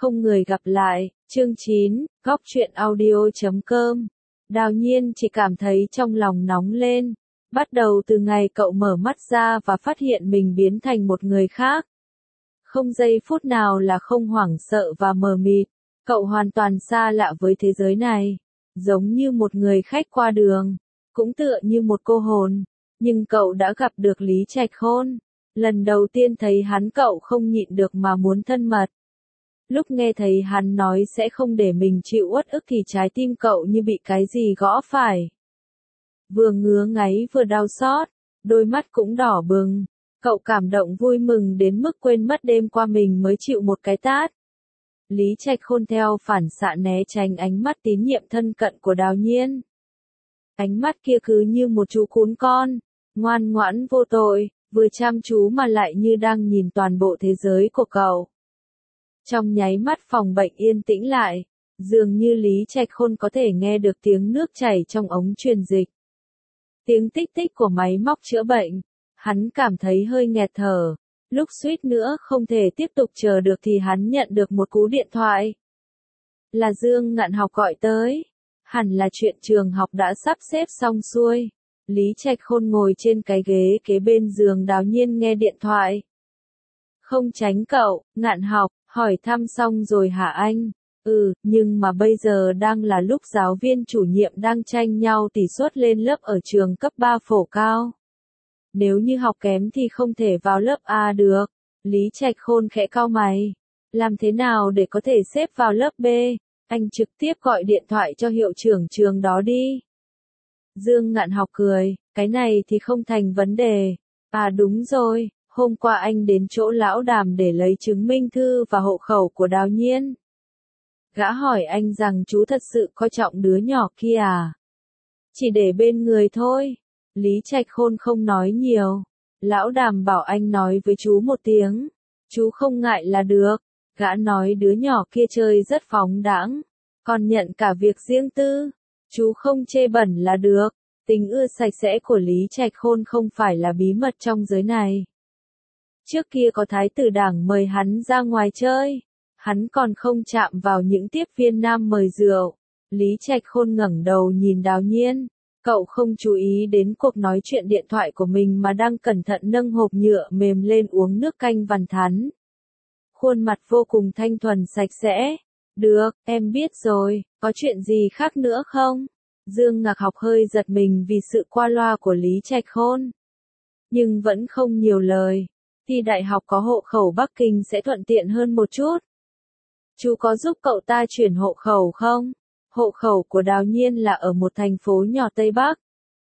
không người gặp lại, chương 9, góc truyện audio.com. Đào Nhiên chỉ cảm thấy trong lòng nóng lên. Bắt đầu từ ngày cậu mở mắt ra và phát hiện mình biến thành một người khác. Không giây phút nào là không hoảng sợ và mờ mịt. Cậu hoàn toàn xa lạ với thế giới này. Giống như một người khách qua đường. Cũng tựa như một cô hồn. Nhưng cậu đã gặp được Lý Trạch Khôn. Lần đầu tiên thấy hắn cậu không nhịn được mà muốn thân mật. Lúc nghe thấy hắn nói sẽ không để mình chịu uất ức thì trái tim cậu như bị cái gì gõ phải. Vừa ngứa ngáy vừa đau xót, đôi mắt cũng đỏ bừng. Cậu cảm động vui mừng đến mức quên mất đêm qua mình mới chịu một cái tát. Lý Trạch Khôn theo phản xạ né tránh ánh mắt tín nhiệm thân cận của Đào Nhiên. Ánh mắt kia cứ như một chú cún con, ngoan ngoãn vô tội, vừa chăm chú mà lại như đang nhìn toàn bộ thế giới của cậu. Trong nháy mắt phòng bệnh yên tĩnh lại, dường như Lý Trạch Khôn có thể nghe được tiếng nước chảy trong ống truyền dịch. Tiếng tích tích của máy móc chữa bệnh, hắn cảm thấy hơi nghẹt thở, lúc suýt nữa không thể tiếp tục chờ được thì hắn nhận được một cú điện thoại. Là Dương Ngạn Học gọi tới, hẳn là chuyện trường học đã sắp xếp xong xuôi. Lý Trạch Khôn ngồi trên cái ghế kế bên giường Đào Nhiên nghe điện thoại. Không tránh cậu, Ngạn Học, hỏi thăm xong rồi hả anh? Nhưng mà bây giờ đang là lúc giáo viên chủ nhiệm đang tranh nhau tỷ suất lên lớp ở trường cấp 3 phổ cao. Nếu như học kém thì không thể vào lớp A được. Lý Trạch Khôn khẽ cau mày. Làm thế nào để có thể xếp vào lớp B? Anh trực tiếp gọi điện thoại cho hiệu trưởng trường đó đi. Dương Ngạn Học cười, cái này thì không thành vấn đề. À đúng rồi, hôm qua anh đến chỗ lão Đàm để lấy chứng minh thư và hộ khẩu của Đào Nhiên. Gã hỏi anh rằng chú thật sự coi trọng đứa nhỏ kia à? Chỉ để bên người thôi. Lý Trạch Khôn không nói nhiều. Lão Đàm bảo anh nói với chú một tiếng. Chú không ngại là được. Gã nói đứa nhỏ kia chơi rất phóng đãng, còn nhận cả việc riêng tư. Chú không chê bẩn là được. Tình ưa sạch sẽ của Lý Trạch Khôn không phải là bí mật trong giới này. Trước kia có thái tử đảng mời hắn ra ngoài chơi, hắn còn không chạm vào những tiếp viên nam mời rượu. Lý Trạch Khôn ngẩng đầu nhìn Đào Nhiên, cậu không chú ý đến cuộc nói chuyện điện thoại của mình mà đang cẩn thận nâng hộp nhựa mềm lên uống nước canh vằn thắn. Khuôn mặt vô cùng thanh thuần sạch sẽ. Được, em biết rồi, có chuyện gì khác nữa không? Dương Ngạn Học hơi giật mình vì sự qua loa của Lý Trạch Khôn. Nhưng vẫn không nhiều lời. Thi đại học có hộ khẩu Bắc Kinh sẽ thuận tiện hơn một chút. Chú có giúp cậu ta chuyển hộ khẩu không? Hộ khẩu của Đào Nhiên là ở một thành phố nhỏ Tây Bắc.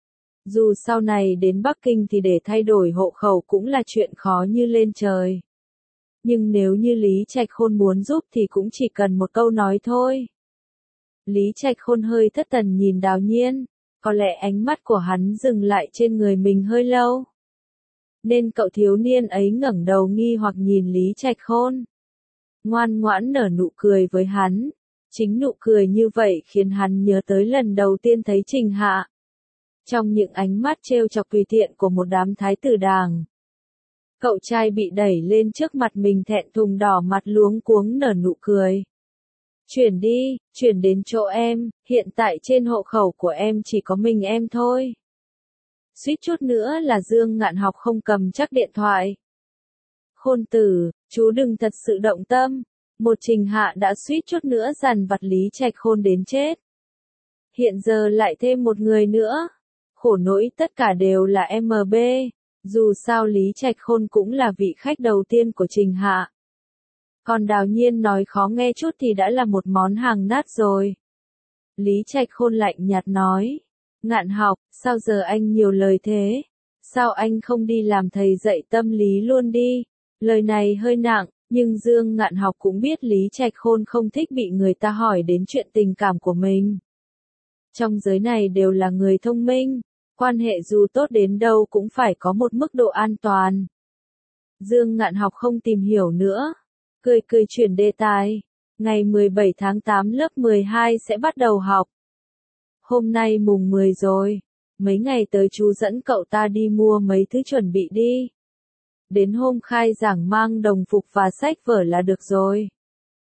Dù sau này đến Bắc Kinh thì để thay đổi hộ khẩu cũng là chuyện khó như lên trời. Nhưng nếu như Lý Trạch Khôn muốn giúp thì cũng chỉ cần một câu nói thôi. Lý Trạch Khôn hơi thất thần nhìn Đào Nhiên, có lẽ ánh mắt của hắn dừng lại trên người mình hơi lâu. Nên cậu thiếu niên ấy ngẩng đầu nghi hoặc nhìn Lý Trạch Khôn. Ngoan ngoãn nở nụ cười với hắn. Chính nụ cười như vậy khiến hắn nhớ tới lần đầu tiên thấy Trình Hạ. Trong những ánh mắt trêu chọc tùy tiện của một đám thái tử đàng. Cậu trai bị đẩy lên trước mặt mình thẹn thùng đỏ mặt luống cuống nở nụ cười. Chuyển đi, chuyển đến chỗ em, hiện tại trên hộ khẩu của em chỉ có mình em thôi. Suýt chút nữa là Dương Ngạn Học không cầm chắc điện thoại. Khôn tử, chú đừng thật sự động tâm. Một Trình Hạ đã suýt chút nữa dằn vặt Lý Trạch Khôn đến chết. Hiện giờ lại thêm một người nữa. Khổ nỗi tất cả đều là MB. Dù sao Lý Trạch Khôn cũng là vị khách đầu tiên của Trình Hạ. Còn Đào Nhiên nói khó nghe chút thì đã là một món hàng nát rồi. Lý Trạch Khôn lạnh nhạt nói. Ngạn Học, sao giờ anh nhiều lời thế? Sao anh không đi làm thầy dạy tâm lý luôn đi? Lời này hơi nặng, nhưng Dương Ngạn Học cũng biết Lý Trạch Khôn không thích bị người ta hỏi đến chuyện tình cảm của mình. Trong giới này đều là người thông minh, quan hệ dù tốt đến đâu cũng phải có một mức độ an toàn. Dương Ngạn Học không tìm hiểu nữa, cười cười chuyển đề tài. Ngày 17 tháng 8 lớp 12 sẽ bắt đầu học. Hôm nay mùng 10 rồi, mấy ngày tới chú dẫn cậu ta đi mua mấy thứ chuẩn bị đi. Đến hôm khai giảng mang đồng phục và sách vở là được rồi.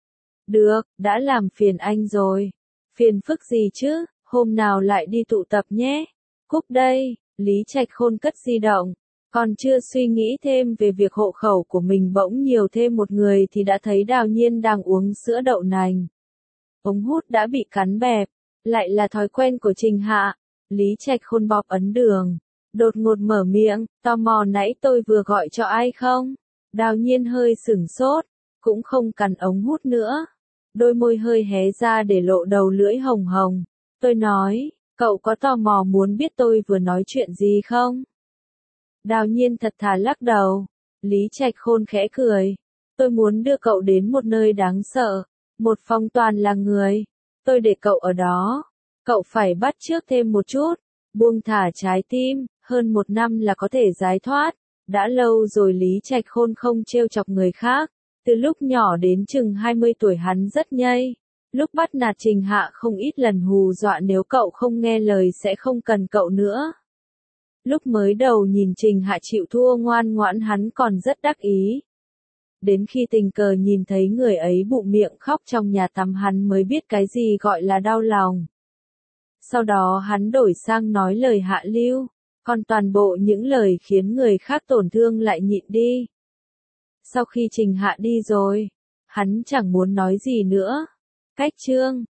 Được, đã làm phiền anh rồi. Phiền phức gì chứ, hôm nào lại đi tụ tập nhé. Cúp đây, Lý Trạch Khôn cất di động. Còn chưa suy nghĩ thêm về việc hộ khẩu của mình bỗng nhiều thêm một người thì đã thấy Đào Nhiên đang uống sữa đậu nành. Ống hút đã bị cắn bẹp, lại là thói quen của Trình Hạ. Lý Trạch Khôn bóp ấn đường, đột ngột mở miệng, tò mò nãy tôi vừa gọi cho ai không? Đào Nhiên hơi sửng sốt, cũng không cắn ống hút nữa. Đôi môi hơi hé ra để lộ đầu lưỡi hồng hồng. Tôi nói, cậu có tò mò muốn biết tôi vừa nói chuyện gì không? Đào Nhiên thật thà lắc đầu. Lý Trạch Khôn khẽ cười. Tôi muốn đưa cậu đến một nơi đáng sợ. Một phòng toàn là người. Tôi để cậu ở đó. Cậu phải bắt chước thêm một chút. Buông thả trái tim. Hơn 1 năm là có thể giải thoát. Đã lâu rồi Lý Trạch Khôn không trêu chọc người khác. Từ lúc nhỏ đến chừng 20 tuổi hắn rất nhây. Lúc bắt nạt Trình Hạ không ít lần hù dọa nếu cậu không nghe lời sẽ không cần cậu nữa. Lúc mới đầu nhìn Trình Hạ chịu thua ngoan ngoãn hắn còn rất đắc ý. Đến khi tình cờ nhìn thấy người ấy bụng miệng khóc trong nhà tắm hắn mới biết cái gì gọi là đau lòng. Sau đó hắn đổi sang nói lời hạ lưu, còn toàn bộ những lời khiến người khác tổn thương lại nhịn đi. Sau khi Trình Hạ đi rồi, hắn chẳng muốn nói gì nữa. Cách chương